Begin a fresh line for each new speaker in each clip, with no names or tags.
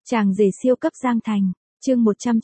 Chàng rể siêu cấp Giang Thành, chương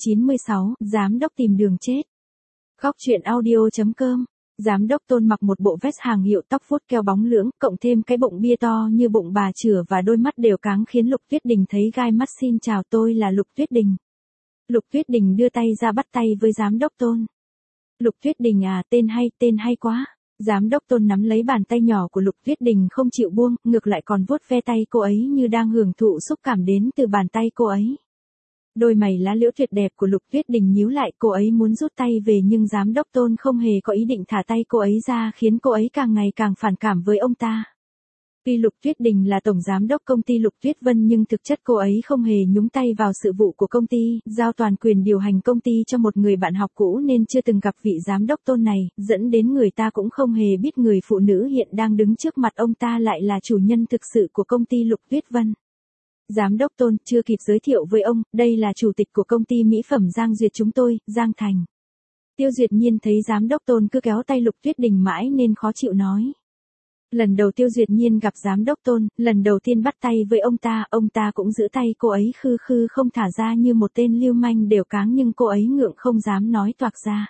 196, Giám đốc tìm đường chết. Góc truyện audio.com. Giám đốc Tôn mặc một bộ vest hàng hiệu, tóc vuốt keo bóng lưỡng, cộng thêm cái bụng bia to như bụng bà chửa và đôi mắt đều cáng khiến Lục Tuyết Đình thấy gai mắt. Xin chào, tôi là Lục Tuyết Đình. Lục Tuyết Đình đưa tay ra bắt tay với Giám đốc Tôn. Lục Tuyết Đình à, tên hay quá. Giám đốc Tôn nắm lấy bàn tay nhỏ của Lục Tuyết Đình không chịu buông, ngược lại còn vuốt ve tay cô ấy như đang hưởng thụ xúc cảm đến từ bàn tay cô ấy. Đôi mày lá liễu tuyệt đẹp của Lục Tuyết Đình nhíu lại, cô ấy muốn rút tay về nhưng Giám đốc Tôn không hề có ý định thả tay cô ấy ra, khiến cô ấy càng ngày càng phản cảm với ông ta. Tuy Lục Tuyết Đình là tổng giám đốc công ty Lục Tuyết Vân nhưng thực chất cô ấy không hề nhúng tay vào sự vụ của công ty, giao toàn quyền điều hành công ty cho một người bạn học cũ nên chưa từng gặp vị giám đốc Tôn này, dẫn đến người ta cũng không hề biết người phụ nữ hiện đang đứng trước mặt ông ta lại là chủ nhân thực sự của công ty Lục Tuyết Vân. Giám đốc Tôn, chưa kịp giới thiệu với ông, đây là chủ tịch của công ty mỹ phẩm Giang Duyệt chúng tôi, Giang Thành. Tiêu Duyệt Nhiên thấy giám đốc Tôn cứ kéo tay Lục Tuyết Đình mãi nên khó chịu nói. Lần đầu Tiêu Duyệt Nhiên gặp giám đốc Tôn, lần đầu tiên bắt tay với ông ta cũng giữ tay cô ấy khư khư không thả ra như một tên lưu manh đều cáng, nhưng cô ấy ngượng không dám nói toạc ra.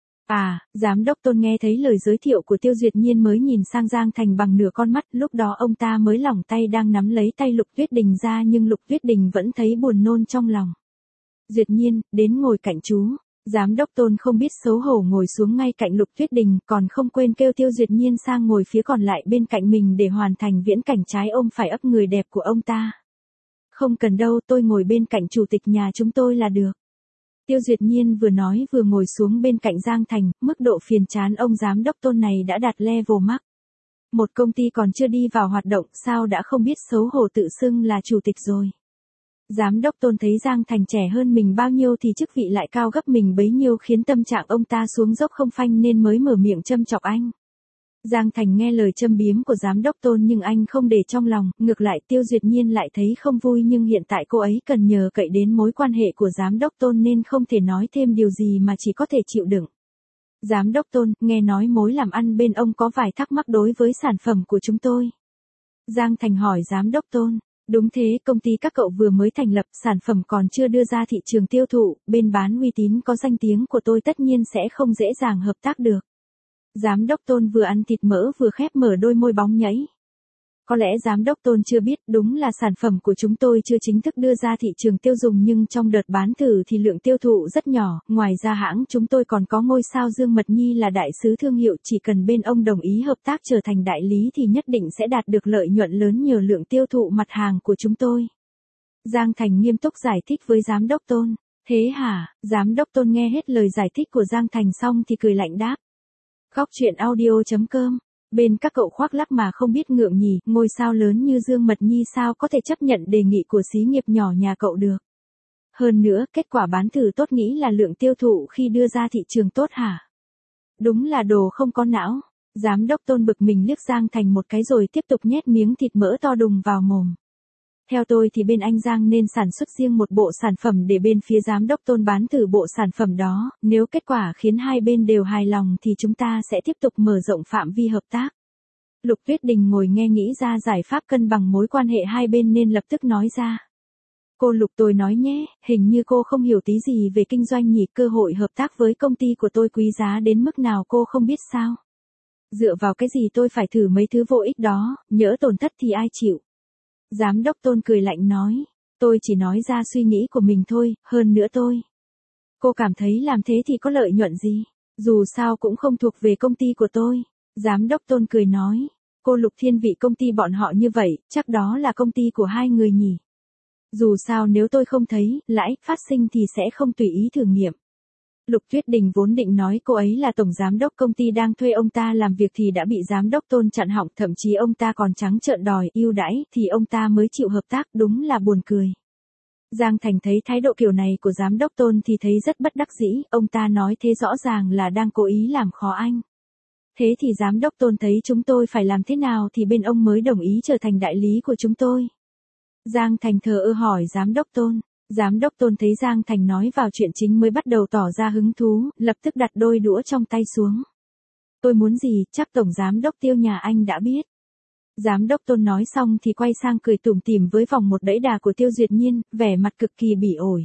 À, giám đốc Tôn nghe thấy lời giới thiệu của Tiêu Duyệt Nhiên mới nhìn sang Giang Thành bằng nửa con mắt, lúc đó ông ta mới lỏng tay đang nắm lấy tay Lục Tuyết Đình ra nhưng Lục Tuyết Đình vẫn thấy buồn nôn trong lòng. Duyệt Nhiên, đến ngồi cạnh chú. Giám đốc Tôn không biết xấu hổ ngồi xuống ngay cạnh Lục Tuyết Đình, còn không quên kêu Tiêu Duyệt Nhiên sang ngồi phía còn lại bên cạnh mình để hoàn thành viễn cảnh trái ôm phải ấp người đẹp của ông ta. Không cần đâu, tôi ngồi bên cạnh chủ tịch nhà chúng tôi là được. Tiêu Duyệt Nhiên vừa nói vừa ngồi xuống bên cạnh Giang Thành, mức độ phiền chán ông giám đốc Tôn này đã đạt level max. Một công ty còn chưa đi vào hoạt động sao đã không biết xấu hổ tự xưng là chủ tịch rồi. Giám đốc Tôn thấy Giang Thành trẻ hơn mình bao nhiêu thì chức vị lại cao gấp mình bấy nhiêu khiến tâm trạng ông ta xuống dốc không phanh nên mới mở miệng châm chọc anh. Giang Thành nghe lời châm biếm của giám đốc Tôn nhưng anh không để trong lòng, ngược lại Tiêu Duyệt Nhiên lại thấy không vui nhưng hiện tại cô ấy cần nhờ cậy đến mối quan hệ của giám đốc Tôn nên không thể nói thêm điều gì mà chỉ có thể chịu đựng. Giám đốc Tôn, nghe nói mối làm ăn bên ông có vài thắc mắc đối với sản phẩm của chúng tôi. Giang Thành hỏi giám đốc Tôn. Đúng thế, công ty các cậu vừa mới thành lập, sản phẩm còn chưa đưa ra thị trường tiêu thụ, bên bán uy tín có danh tiếng của tôi tất nhiên sẽ không dễ dàng hợp tác được. Giám đốc Tôn vừa ăn thịt mỡ vừa khép mở đôi môi bóng nhảy. Có lẽ giám đốc Tôn chưa biết, đúng là sản phẩm của chúng tôi chưa chính thức đưa ra thị trường tiêu dùng nhưng trong đợt bán thử thì lượng tiêu thụ rất nhỏ, ngoài ra hãng chúng tôi còn có ngôi sao Dương Mật Nhi là đại sứ thương hiệu, chỉ cần bên ông đồng ý hợp tác trở thành đại lý thì nhất định sẽ đạt được lợi nhuận lớn nhờ lượng tiêu thụ mặt hàng của chúng tôi. Giang Thành nghiêm túc giải thích với giám đốc Tôn. Thế hả? Giám đốc Tôn nghe hết lời giải thích của Giang Thành xong thì cười lạnh đáp. Góc truyện audio.com. Bên các cậu khoác lác mà không biết ngượng nhỉ, ngôi sao lớn như Dương Mật Nhi sao có thể chấp nhận đề nghị của xí nghiệp nhỏ nhà cậu được. Hơn nữa, kết quả bán thử tốt nghĩ là lượng tiêu thụ khi đưa ra thị trường tốt hả? Đúng là đồ không có não. Giám đốc Tôn bực mình liếc Giang Thành một cái rồi tiếp tục nhét miếng thịt mỡ to đùng vào mồm. Theo tôi thì bên anh Giang nên sản xuất riêng một bộ sản phẩm để bên phía giám đốc Tôn bán thử bộ sản phẩm đó, nếu kết quả khiến hai bên đều hài lòng thì chúng ta sẽ tiếp tục mở rộng phạm vi hợp tác. Lục Tuyết Đình ngồi nghe nghĩ ra giải pháp cân bằng mối quan hệ hai bên nên lập tức nói ra. Cô Lục, tôi nói nhé, hình như cô không hiểu tí gì về kinh doanh nhỉ, cơ hội hợp tác với công ty của tôi quý giá đến mức nào cô không biết sao. Dựa vào cái gì tôi phải thử mấy thứ vô ích đó, nhỡ tổn thất thì ai chịu. Giám đốc Tôn cười lạnh nói, tôi chỉ nói ra suy nghĩ của mình thôi, hơn nữa cô cảm thấy làm thế thì có lợi nhuận gì, dù sao cũng không thuộc về công ty của tôi. Giám đốc Tôn cười nói, cô Lục thiên vị công ty bọn họ như vậy, chắc đó là công ty của hai người nhỉ. Dù sao nếu tôi không thấy lãi phát sinh thì sẽ không tùy ý thử nghiệm. Lục Tuyết Đình vốn định nói cô ấy là tổng giám đốc công ty đang thuê ông ta làm việc thì đã bị giám đốc Tôn chặn họng, thậm chí ông ta còn trắng trợn đòi ưu đãi thì ông ta mới chịu hợp tác, đúng là buồn cười. Giang Thành thấy thái độ kiểu này của giám đốc Tôn thì thấy rất bất đắc dĩ, ông ta nói thế rõ ràng là đang cố ý làm khó anh. Thế thì giám đốc Tôn thấy chúng tôi phải làm thế nào thì bên ông mới đồng ý trở thành đại lý của chúng tôi? Giang Thành thờ ơ hỏi giám đốc Tôn. Giám đốc Tôn thấy Giang Thành nói vào chuyện chính mới bắt đầu tỏ ra hứng thú, lập tức đặt đôi đũa trong tay xuống. Tôi muốn gì, chắc tổng giám đốc Tiêu nhà anh đã biết. Giám đốc Tôn nói xong thì quay sang cười tủm tỉm với vòng một đẫy đà của Tiêu Duyệt Nhiên, vẻ mặt cực kỳ bỉ ổi.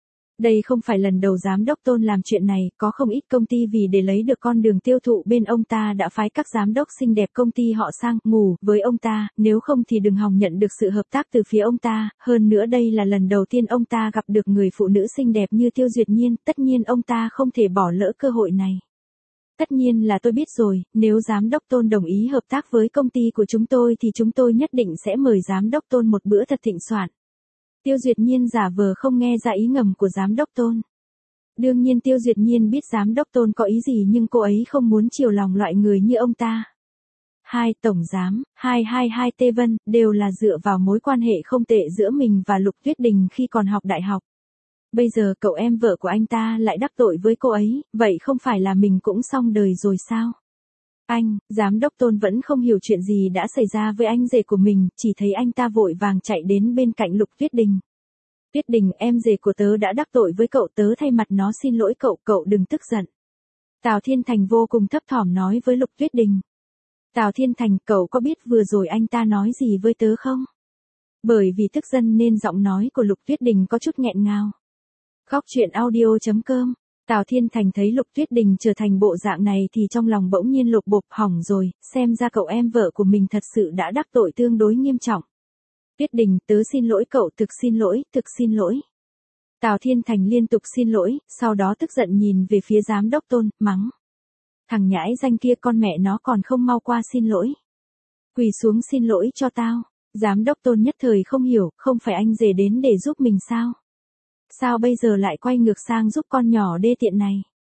Đây không phải lần đầu giám đốc Tôn làm chuyện này, có không ít công ty vì để lấy được con đường tiêu thụ bên ông ta đã phái các giám đốc xinh đẹp công ty họ sang ngủ với ông ta, nếu không thì đừng hòng nhận được sự hợp tác từ phía ông ta, hơn nữa đây là lần đầu tiên ông ta gặp được người phụ nữ xinh đẹp như Tiêu Duyệt Nhiên, tất nhiên ông ta không thể bỏ lỡ cơ hội này. Tất nhiên là tôi biết rồi, nếu giám đốc Tôn đồng ý hợp tác với công ty của chúng tôi thì chúng tôi nhất định sẽ mời giám đốc Tôn một bữa thật thịnh soạn. Tiêu Duyệt Nhiên giả vờ không nghe ra ý ngầm của giám đốc Tôn. Đương nhiên Tiêu Duyệt Nhiên biết giám đốc Tôn có ý gì nhưng cô ấy không muốn chiều lòng loại người như ông ta. Hai tổng giám, 222 Tê Vân, đều là dựa vào mối quan hệ không tệ giữa mình và Lục Tuyết Đình khi còn học đại học. Bây giờ cậu em vợ của anh ta lại đắc tội với cô ấy, vậy không phải là mình cũng xong đời rồi sao? Anh, giám đốc Tôn vẫn không hiểu chuyện gì đã xảy ra với anh rể của mình, chỉ thấy anh ta vội vàng chạy đến bên cạnh Lục Tuyết Đình. Tuyết Đình, em rể của tớ đã đắc tội với cậu, tớ thay mặt nó xin lỗi cậu, cậu đừng tức giận. Tào Thiên Thành vô cùng thấp thỏm nói với Lục Tuyết Đình. Tào Thiên Thành, cậu có biết vừa rồi anh ta nói gì với tớ không? Bởi vì tức giận nên giọng nói của Lục Tuyết Đình có chút nghẹn ngào. Khóc chuyện audio.com. Tào Thiên Thành thấy Lục Tuyết Đình trở thành bộ dạng này thì trong lòng bỗng nhiên lột bột, hỏng rồi, xem ra cậu em vợ của mình thật sự đã đắc tội tương đối nghiêm trọng. Tuyết Đình, tớ xin lỗi cậu, thực xin lỗi, thực xin lỗi. Tào Thiên Thành liên tục xin lỗi, sau đó tức giận nhìn về phía giám đốc Tôn, mắng. Thằng nhãi danh kia, con mẹ nó còn không mau qua xin lỗi. Quỳ xuống xin lỗi cho tao. Giám đốc Tôn nhất thời không hiểu, không phải anh rể đến để giúp mình sao? Sao bây giờ lại quay ngược sang giúp con nhỏ đê tiện này?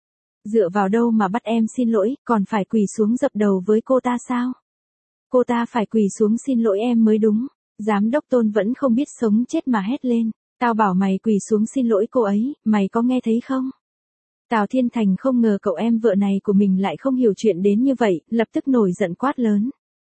Dựa vào đâu mà bắt em xin lỗi, còn phải quỳ xuống dập đầu với cô ta sao? Cô ta phải quỳ xuống xin lỗi em mới đúng. Giám đốc Tôn vẫn không biết sống chết mà hét lên. Tao bảo mày quỳ xuống xin lỗi cô ấy, mày có nghe thấy không? Tào Thiên Thành không ngờ cậu em vợ này của mình lại không hiểu chuyện đến như vậy, lập tức nổi giận quát lớn.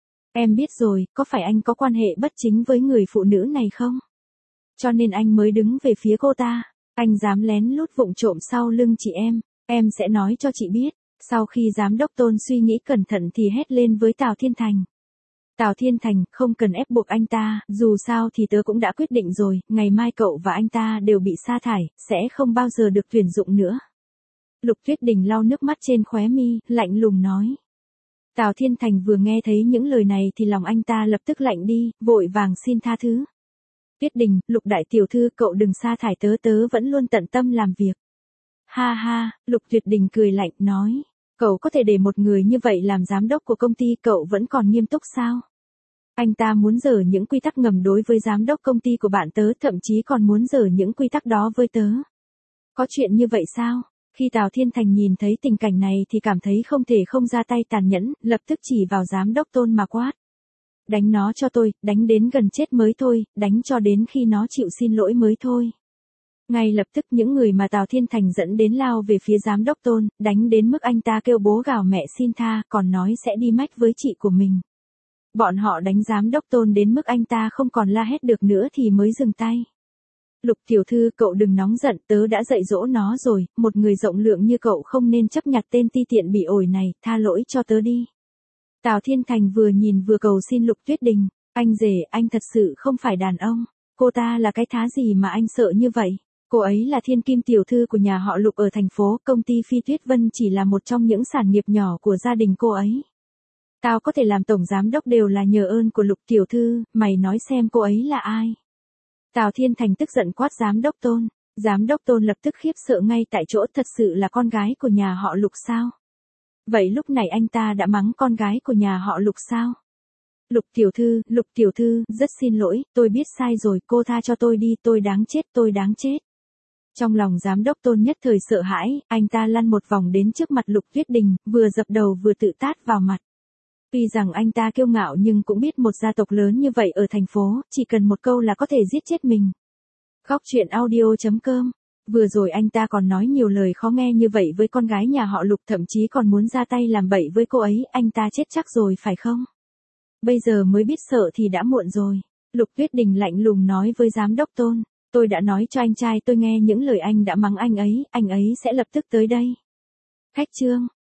Em biết rồi, có phải anh có quan hệ bất chính với người phụ nữ này không? Cho nên anh mới đứng về phía cô ta. Anh dám lén lút vụng trộm sau lưng chị em sẽ nói cho chị biết. Sau khi giám đốc Tôn suy nghĩ cẩn thận thì hét lên với Tào Thiên Thành. Tào Thiên Thành, không cần ép buộc anh ta, dù sao thì tớ cũng đã quyết định rồi, ngày mai cậu và anh ta đều bị sa thải, sẽ không bao giờ được tuyển dụng nữa. Lục Tuyết Đình lau nước mắt trên khóe mi, lạnh lùng nói. Tào Thiên Thành vừa nghe thấy những lời này thì lòng anh ta lập tức lạnh đi, vội vàng xin tha thứ. Tuyết Đình, Lục đại tiểu thư, cậu đừng sa thải tớ, tớ vẫn luôn tận tâm làm việc. Ha ha, Lục Tuyệt Đình cười lạnh, nói. Cậu có thể để một người như vậy làm giám đốc của công ty, cậu vẫn còn nghiêm túc sao? Anh ta muốn dở những quy tắc ngầm đối với giám đốc công ty của bạn tớ, thậm chí còn muốn dở những quy tắc đó với tớ. Có chuyện như vậy sao? Khi Tào Thiên Thành nhìn thấy tình cảnh này thì cảm thấy không thể không ra tay tàn nhẫn, lập tức chỉ vào giám đốc Tôn mà quát. Đánh nó cho tôi, đánh đến gần chết mới thôi, đánh cho đến khi nó chịu xin lỗi mới thôi. Ngay lập tức những người mà Tào Thiên Thành dẫn đến lao về phía giám đốc Tôn, đánh đến mức anh ta kêu bố gào mẹ xin tha, còn nói sẽ đi mách với chị của mình. Bọn họ đánh giám đốc Tôn đến mức anh ta không còn la hét được nữa thì mới dừng tay. Lục tiểu thư, cậu đừng nóng giận, tớ đã dạy dỗ nó rồi, một người rộng lượng như cậu không nên chấp nhặt tên ti tiện bị ổi này, tha lỗi cho tớ đi. Tào Thiên Thành vừa nhìn vừa cầu xin Lục Tuyết Đình, anh rể, anh thật sự không phải đàn ông, cô ta là cái thá gì mà anh sợ như vậy? Cô ấy là thiên kim tiểu thư của nhà họ Lục ở thành phố, công ty Phi Tuyết Vân chỉ là một trong những sản nghiệp nhỏ của gia đình cô ấy. Tao có thể làm tổng giám đốc đều là nhờ ơn của Lục tiểu thư, mày nói xem cô ấy là ai? Tào Thiên Thành tức giận quát giám đốc Tôn. Giám đốc Tôn lập tức khiếp sợ ngay tại chỗ, thật sự là con gái của nhà họ Lục sao? Vậy lúc này anh ta đã mắng con gái của nhà họ Lục sao? Lục tiểu thư, rất xin lỗi, tôi biết sai rồi, cô tha cho tôi đi, tôi đáng chết, tôi đáng chết. Trong lòng giám đốc Tôn nhất thời sợ hãi, anh ta lăn một vòng đến trước mặt Lục Tuyết Đình, vừa dập đầu vừa tự tát vào mặt. Tuy rằng anh ta kiêu ngạo nhưng cũng biết một gia tộc lớn như vậy ở thành phố, chỉ cần một câu là có thể giết chết mình. Khóc chuyện audio.com. Vừa rồi anh ta còn nói nhiều lời khó nghe như vậy với con gái nhà họ Lục, thậm chí còn muốn ra tay làm bậy với cô ấy, anh ta chết chắc rồi phải không? Bây giờ mới biết sợ thì đã muộn rồi. Lục Tuyết Đình lạnh lùng nói với giám đốc Tôn, tôi đã nói cho anh trai tôi nghe những lời anh đã mắng anh ấy sẽ lập tức tới đây. Khách trương.